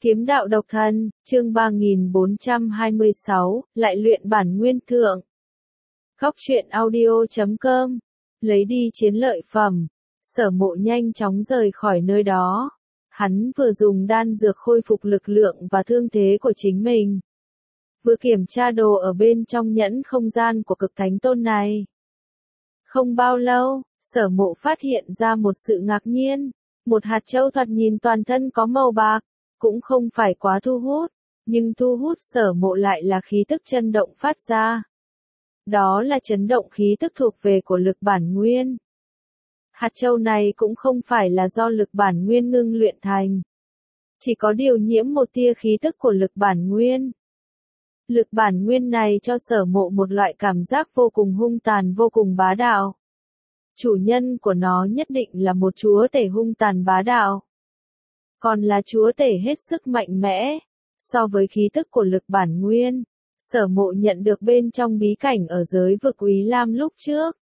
Kiếm đạo độc thân, chương 3426, lại luyện bản nguyên thượng. Góc truyện audio.com, lấy đi chiến lợi phẩm, Sở Mộ nhanh chóng rời khỏi nơi đó. Hắn vừa dùng đan dược khôi phục lực lượng và thương thế của chính mình, vừa kiểm tra đồ ở bên trong nhẫn không gian của cực thánh tôn này. Không bao lâu, Sở Mộ phát hiện ra một sự ngạc nhiên, một hạt châu thoạt nhìn toàn thân có màu bạc, cũng không phải quá thu hút, nhưng thu hút Sở Mộ lại là khí tức chấn động phát ra. Đó là chấn động khí tức thuộc về của lực bản nguyên. Hạt châu này cũng không phải là do lực bản nguyên ngưng luyện thành, chỉ có điều nhiễm một tia khí tức của lực bản nguyên. Lực bản nguyên này cho Sở Mộ một loại cảm giác vô cùng hung tàn, vô cùng bá đạo. Chủ nhân của nó nhất định là một chúa tể hung tàn bá đạo, còn là chúa tể hết sức mạnh mẽ. So với khí tức của lực bản nguyên, Sở Mộ nhận được bên trong bí cảnh ở giới vực Úy Lam lúc trước,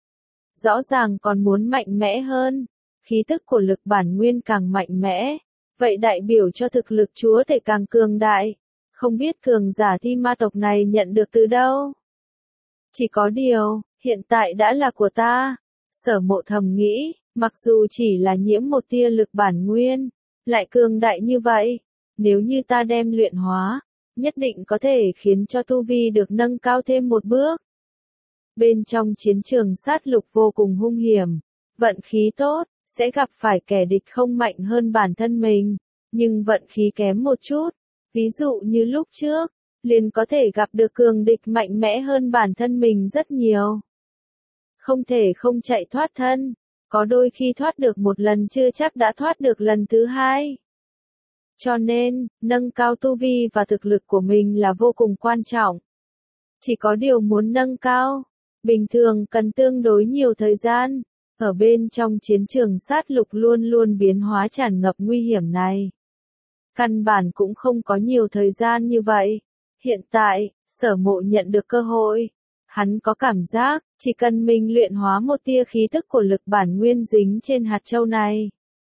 rõ ràng còn muốn mạnh mẽ hơn. Khí tức của lực bản nguyên càng mạnh mẽ, vậy đại biểu cho thực lực chúa tể càng cường đại. Không biết cường giả thi ma tộc này nhận được từ đâu. Chỉ có điều, hiện tại đã là của ta. Sở Mộ thầm nghĩ, mặc dù chỉ là nhiễm một tia lực bản nguyên, lại cường đại như vậy, nếu như ta đem luyện hóa, nhất định có thể khiến cho tu vi được nâng cao thêm một bước. Bên trong chiến trường sát lục vô cùng hung hiểm, vận khí tốt, sẽ gặp phải kẻ địch không mạnh hơn bản thân mình, nhưng vận khí kém một chút, ví dụ như lúc trước, liền có thể gặp được cường địch mạnh mẽ hơn bản thân mình rất nhiều. Không thể không chạy thoát thân, có đôi khi thoát được một lần chưa chắc đã thoát được lần thứ hai. Cho nên, nâng cao tu vi và thực lực của mình là vô cùng quan trọng. Chỉ có điều muốn nâng cao, bình thường cần tương đối nhiều thời gian. Ở bên trong chiến trường sát lục luôn luôn biến hóa tràn ngập nguy hiểm này, căn bản cũng không có nhiều thời gian như vậy. Hiện tại, Sở Mộ nhận được cơ hội. Hắn có cảm giác, chỉ cần mình luyện hóa một tia khí tức của lực bản nguyên dính trên hạt châu này,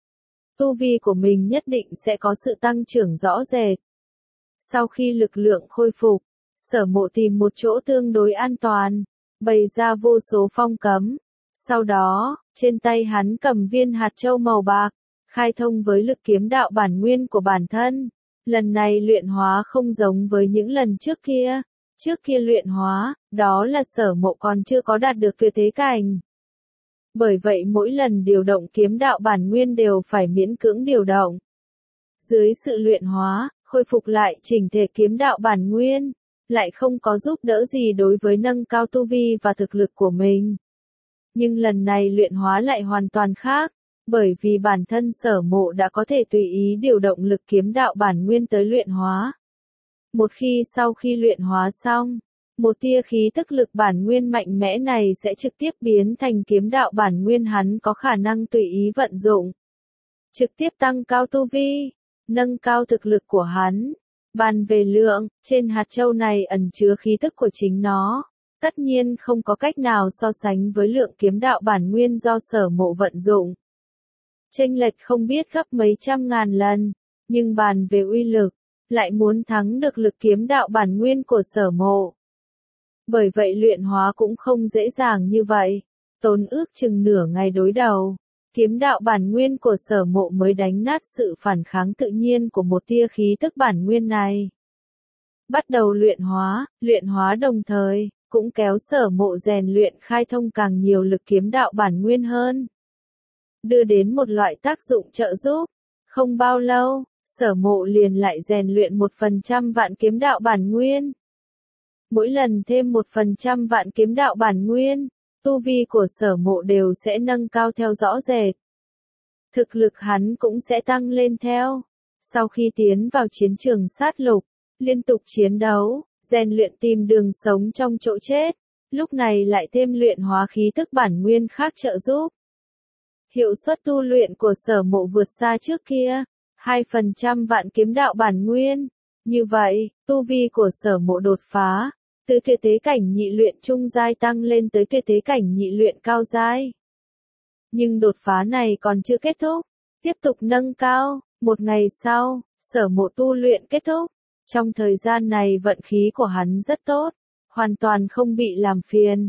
tu vi của mình nhất định sẽ có sự tăng trưởng rõ rệt. Sau khi lực lượng khôi phục, Sở Mộ tìm một chỗ tương đối an toàn, bày ra vô số phong cấm. Sau đó, trên tay hắn cầm viên hạt châu màu bạc, khai thông với lực kiếm đạo bản nguyên của bản thân. Lần này luyện hóa không giống với những lần trước kia. Trước kia luyện hóa, đó là Sở Mộ còn chưa có đạt được tuyệt thế cảnh. Bởi vậy mỗi lần điều động kiếm đạo bản nguyên đều phải miễn cưỡng điều động. Dưới sự luyện hóa, khôi phục lại chỉnh thể kiếm đạo bản nguyên, lại không có giúp đỡ gì đối với nâng cao tu vi và thực lực của mình. Nhưng lần này luyện hóa lại hoàn toàn khác, bởi vì bản thân Sở Mộ đã có thể tùy ý điều động lực kiếm đạo bản nguyên tới luyện hóa. Một khi sau khi luyện hóa xong, một tia khí tức lực bản nguyên mạnh mẽ này sẽ trực tiếp biến thành kiếm đạo bản nguyên hắn có khả năng tùy ý vận dụng. Trực tiếp tăng cao tu vi, nâng cao thực lực của hắn. Bàn về lượng, trên hạt châu này ẩn chứa khí tức của chính nó. Tất nhiên không có cách nào so sánh với lượng kiếm đạo bản nguyên do Sở Mộ vận dụng. Chênh lệch không biết gấp mấy trăm ngàn lần, nhưng bàn về uy lực, lại muốn thắng được lực kiếm đạo bản nguyên của Sở Mộ. Bởi vậy luyện hóa cũng không dễ dàng như vậy, tốn ước chừng nửa ngày đối đầu, kiếm đạo bản nguyên của Sở Mộ mới đánh nát sự phản kháng tự nhiên của một tia khí tức bản nguyên này. Bắt đầu luyện hóa đồng thời, cũng kéo Sở Mộ rèn luyện khai thông càng nhiều lực kiếm đạo bản nguyên hơn, đưa đến một loại tác dụng trợ giúp. Không bao lâu, Sở Mộ liền lại rèn luyện 1% vạn kiếm đạo bản nguyên. Mỗi lần thêm 1% vạn kiếm đạo bản nguyên, tu vi của Sở Mộ đều sẽ nâng cao theo rõ rệt. Thực lực hắn cũng sẽ tăng lên theo. Sau khi tiến vào chiến trường sát lục, liên tục chiến đấu, rèn luyện tìm đường sống trong chỗ chết, lúc này lại thêm luyện hóa khí tức bản nguyên khác trợ giúp. Hiệu suất tu luyện của Sở Mộ vượt xa trước kia, 2% vạn kiếm đạo bản nguyên. Như vậy, tu vi của Sở Mộ đột phá, từ tuyệt thế cảnh nhị luyện trung giai tăng lên tới tuyệt thế cảnh nhị luyện cao giai. Nhưng đột phá này còn chưa kết thúc, tiếp tục nâng cao. Một ngày sau, Sở Mộ tu luyện kết thúc. Trong thời gian này vận khí của hắn rất tốt, hoàn toàn không bị làm phiền.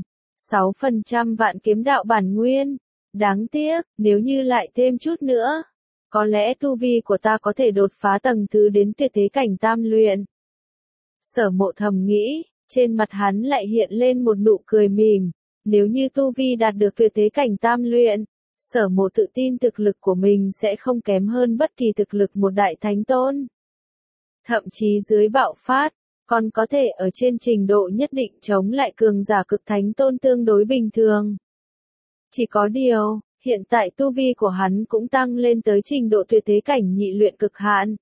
6% vạn kiếm đạo bản nguyên. Đáng tiếc, nếu như lại thêm chút nữa, có lẽ tu vi của ta có thể đột phá tầng thứ đến tuyệt thế cảnh tam luyện. Sở Mộ thầm nghĩ, trên mặt hắn lại hiện lên một nụ cười mỉm. Nếu như tu vi đạt được tuyệt thế cảnh tam luyện, Sở Mộ tự tin thực lực của mình sẽ không kém hơn bất kỳ thực lực một đại thánh tôn. Thậm chí dưới bạo phát, còn có thể ở trên trình độ nhất định chống lại cường giả cực thánh tôn tương đối bình thường. Chỉ có điều, hiện tại tu vi của hắn cũng tăng lên tới trình độ tuyệt thế cảnh nhị luyện cực hạn.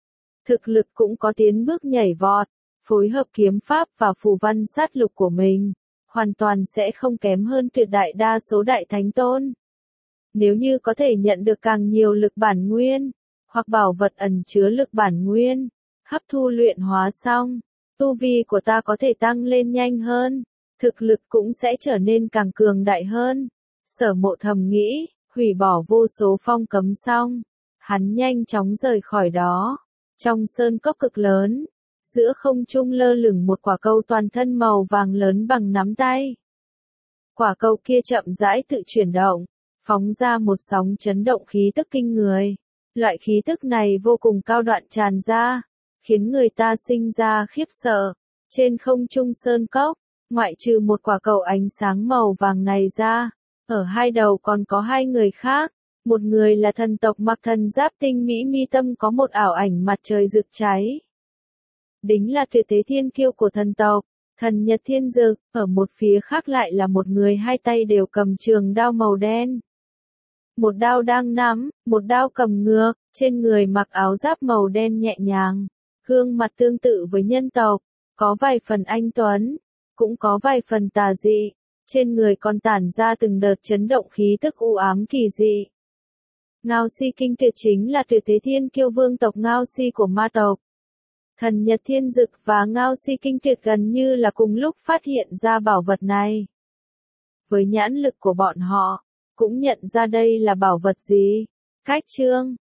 Thực lực cũng có tiến bước nhảy vọt, phối hợp kiếm pháp và phù văn sát lục của mình, hoàn toàn sẽ không kém hơn tuyệt đại đa số đại thánh tôn. Nếu như có thể nhận được càng nhiều lực bản nguyên, hoặc bảo vật ẩn chứa lực bản nguyên, hấp thu luyện hóa xong, tu vi của ta có thể tăng lên nhanh hơn, thực lực cũng sẽ trở nên càng cường đại hơn. Sở Mộ thầm nghĩ, hủy bỏ vô số phong cấm xong, hắn nhanh chóng rời khỏi đó. Trong sơn cốc cực lớn, giữa không trung lơ lửng một quả cầu toàn thân màu vàng lớn bằng nắm tay. Quả cầu kia chậm rãi tự chuyển động, phóng ra một sóng chấn động khí tức kinh người. Loại khí tức này vô cùng cao đoạn tràn ra, khiến người ta sinh ra khiếp sợ. Trên không trung sơn cốc, ngoại trừ một quả cầu ánh sáng màu vàng này ra, ở hai đầu còn có hai người khác. Một người là thần tộc mặc thần giáp tinh mỹ mi tâm có một ảo ảnh mặt trời rực cháy. Đính là tuyệt thế thiên kiêu của thần tộc, thần Nhật Thiên Dực. Ở một phía khác lại là một người hai tay đều cầm trường đao màu đen. Một đao đang nắm, một đao cầm ngược, trên người mặc áo giáp màu đen nhẹ nhàng. Gương mặt tương tự với nhân tộc, có vài phần anh tuấn, cũng có vài phần tà dị. Trên người còn tản ra từng đợt chấn động khí tức u ám kỳ dị. Ngao Si Kinh Tuyệt chính là tuyệt thế thiên kiêu vương tộc Ngao Si của ma tộc. Thần Nhật Thiên Dực và Ngao Si Kinh Tuyệt gần như là cùng lúc phát hiện ra bảo vật này. Với nhãn lực của bọn họ, cũng nhận ra đây là bảo vật gì. Cách chương